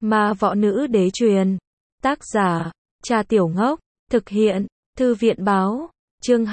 Ma võ nữ đế truyền. Tác giả, Trà Tiểu Ngốc. Thực hiện, Thư viện báo. Chương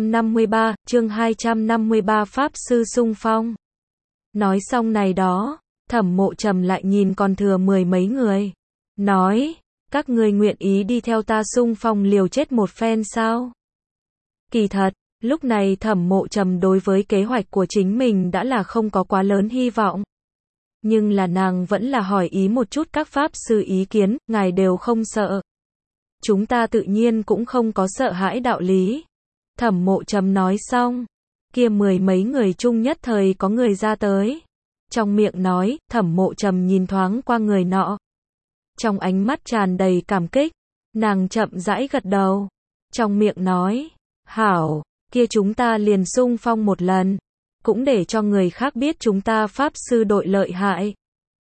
253 Pháp Sư Xung Phong. Nói xong này đó, Thẩm Mộ Trầm lại nhìn còn thừa mười mấy người. Nói, các ngươi nguyện ý đi theo ta xung phong liều chết một phen sao? Kỳ thật, lúc này Thẩm Mộ Trầm đối với kế hoạch của chính mình đã là không có quá lớn hy vọng. Nhưng là nàng vẫn là hỏi ý một chút các pháp sư ý kiến, ngài đều không sợ. Chúng ta tự nhiên cũng không có sợ hãi đạo lý. Thẩm Mộ Trầm nói xong, kia mười mấy người chung nhất thời có người ra tới. Trong miệng nói, Thẩm Mộ Trầm nhìn thoáng qua người nọ. Trong ánh mắt tràn đầy cảm kích, nàng chậm rãi gật đầu. Trong miệng nói, hảo, kia chúng ta liền xung phong một lần. Cũng để cho người khác biết chúng ta pháp sư đội lợi hại.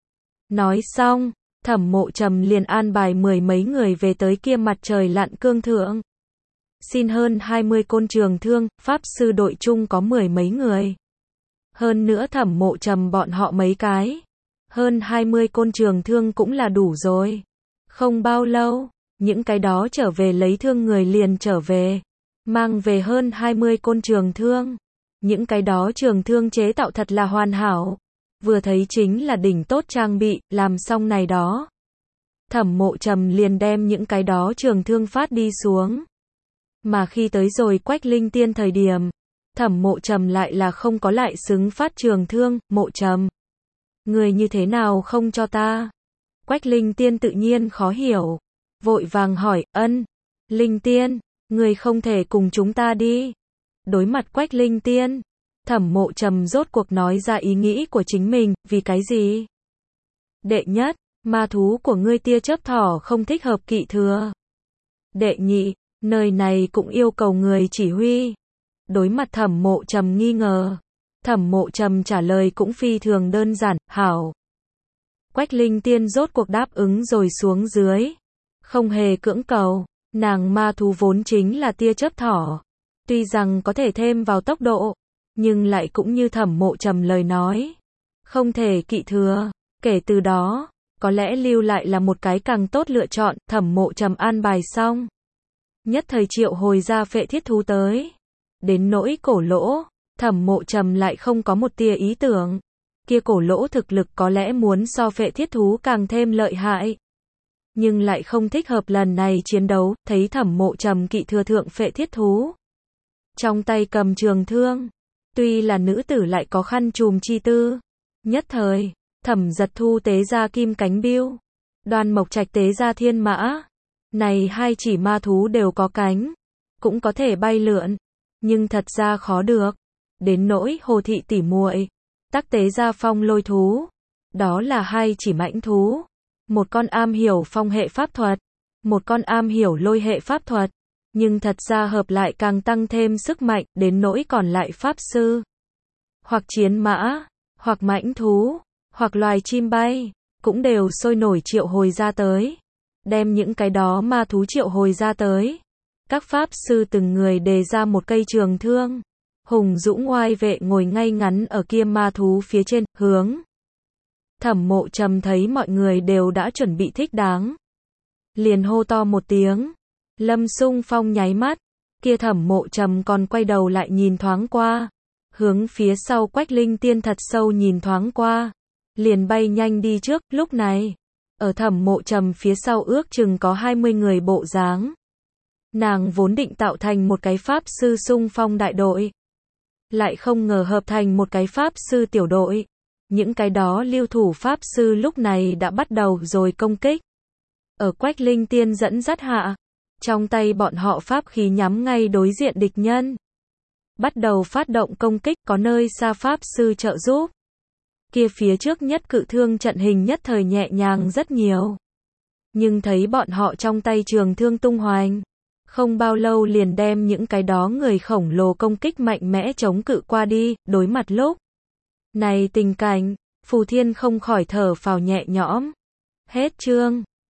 Nói xong, Thẩm Mộ Trầm liền an bài mười mấy người về tới kia mặt trời lặn cương thượng. Xin hơn 20 côn trường thương, pháp sư đội chung có mười mấy người. Hơn nữa Thẩm Mộ Trầm bọn họ mấy cái. Hơn 20 côn trường thương cũng là đủ rồi. Không bao lâu, những cái đó trở về lấy thương người liền trở về. Mang về hơn 20 côn trường thương. Những cái đó trường thương chế tạo thật là hoàn hảo. Vừa thấy chính là đỉnh tốt trang bị, làm xong này đó. Thẩm Mộ Trầm liền đem những cái đó trường thương phát đi xuống. Mà khi tới rồi Quách Linh Tiên thời điểm, Thẩm Mộ Trầm lại là không có lại xứng phát trường thương. Mộ Trầm, người như thế nào không cho ta? Quách Linh Tiên tự nhiên khó hiểu. Vội vàng hỏi, Linh Tiên, người không thể cùng chúng ta đi. Đối mặt Quách Linh Tiên, Thẩm Mộ Trầm rốt cuộc nói ra ý nghĩ của chính mình, vì cái gì? Đệ nhất, ma thú của ngươi tia chớp thỏ không thích hợp kỵ thừa. Đệ nhị, nơi này cũng yêu cầu người chỉ huy. Đối mặt Thẩm Mộ Trầm nghi ngờ, Thẩm Mộ Trầm trả lời cũng phi thường đơn giản, hảo. Quách Linh Tiên rốt cuộc đáp ứng rồi xuống dưới. Không hề cưỡng cầu, nàng ma thú vốn chính là tia chớp thỏ. Tuy rằng có thể thêm vào tốc độ, nhưng lại cũng như Thẩm Mộ Trầm lời nói. Không thể kỵ thừa, kể từ đó, có lẽ lưu lại là một cái càng tốt lựa chọn. Thẩm Mộ Trầm an bài xong. Nhất thời triệu hồi ra phệ thiết thú tới. Đến nỗi cổ lỗ, Thẩm Mộ Trầm lại không có một tia ý tưởng. Kia cổ lỗ thực lực có lẽ muốn so phệ thiết thú càng thêm lợi hại. Nhưng lại không thích hợp lần này chiến đấu, thấy Thẩm Mộ Trầm kỵ thừa thượng phệ thiết thú. Trong tay cầm trường thương. Tuy là nữ tử lại có khăn trùm chi tư. Nhất thời, Thẩm Giật Thu tế ra kim cánh biêu. Đoan Mộc Trạch tế ra thiên mã. Này hai chỉ ma thú đều có cánh. Cũng có thể bay lượn. Nhưng thật ra khó được. Đến nỗi Hồ Thị tỉ muội, tắc tế ra phong lôi thú. Đó là hai chỉ mãnh thú. Một con am hiểu phong hệ pháp thuật. Một con am hiểu lôi hệ pháp thuật. Nhưng thật ra hợp lại càng tăng thêm sức mạnh, đến nỗi còn lại pháp sư. Hoặc chiến mã, hoặc mãnh thú, hoặc loài chim bay, cũng đều sôi nổi triệu hồi ra tới. Đem những cái đó ma thú triệu hồi ra tới. Các pháp sư từng người đề ra một cây trường thương. Hùng dũng oai vệ ngồi ngay ngắn ở kia ma thú phía trên, hướng. Thẩm Mộ Trầm thấy mọi người đều đã chuẩn bị thích đáng. Liền hô to một tiếng. Lâm xung phong nháy mắt, kia Thẩm Mộ Trầm còn quay đầu lại nhìn thoáng qua, hướng phía sau Quách Linh Tiên thật sâu nhìn thoáng qua, liền bay nhanh đi trước. Lúc này, ở Thẩm Mộ Trầm phía sau ước chừng có 20 người bộ dáng. Nàng vốn định tạo thành một cái pháp sư xung phong đại đội, lại không ngờ hợp thành một cái pháp sư tiểu đội. Những cái đó lưu thủ pháp sư lúc này đã bắt đầu rồi công kích. Ở Quách Linh Tiên dẫn dắt hạ, trong tay bọn họ pháp khí nhắm ngay đối diện địch nhân. Bắt đầu phát động công kích, có nơi xa pháp sư trợ giúp. Kia phía trước nhất cự thương trận hình nhất thời nhẹ nhàng rất nhiều. Nhưng thấy bọn họ trong tay trường thương tung hoành. Không bao lâu liền đem những cái đó người khổng lồ công kích mạnh mẽ chống cự qua đi. Đối mặt lúc này tình cảnh, Phù Thiên không khỏi thở phào nhẹ nhõm. Hết chương.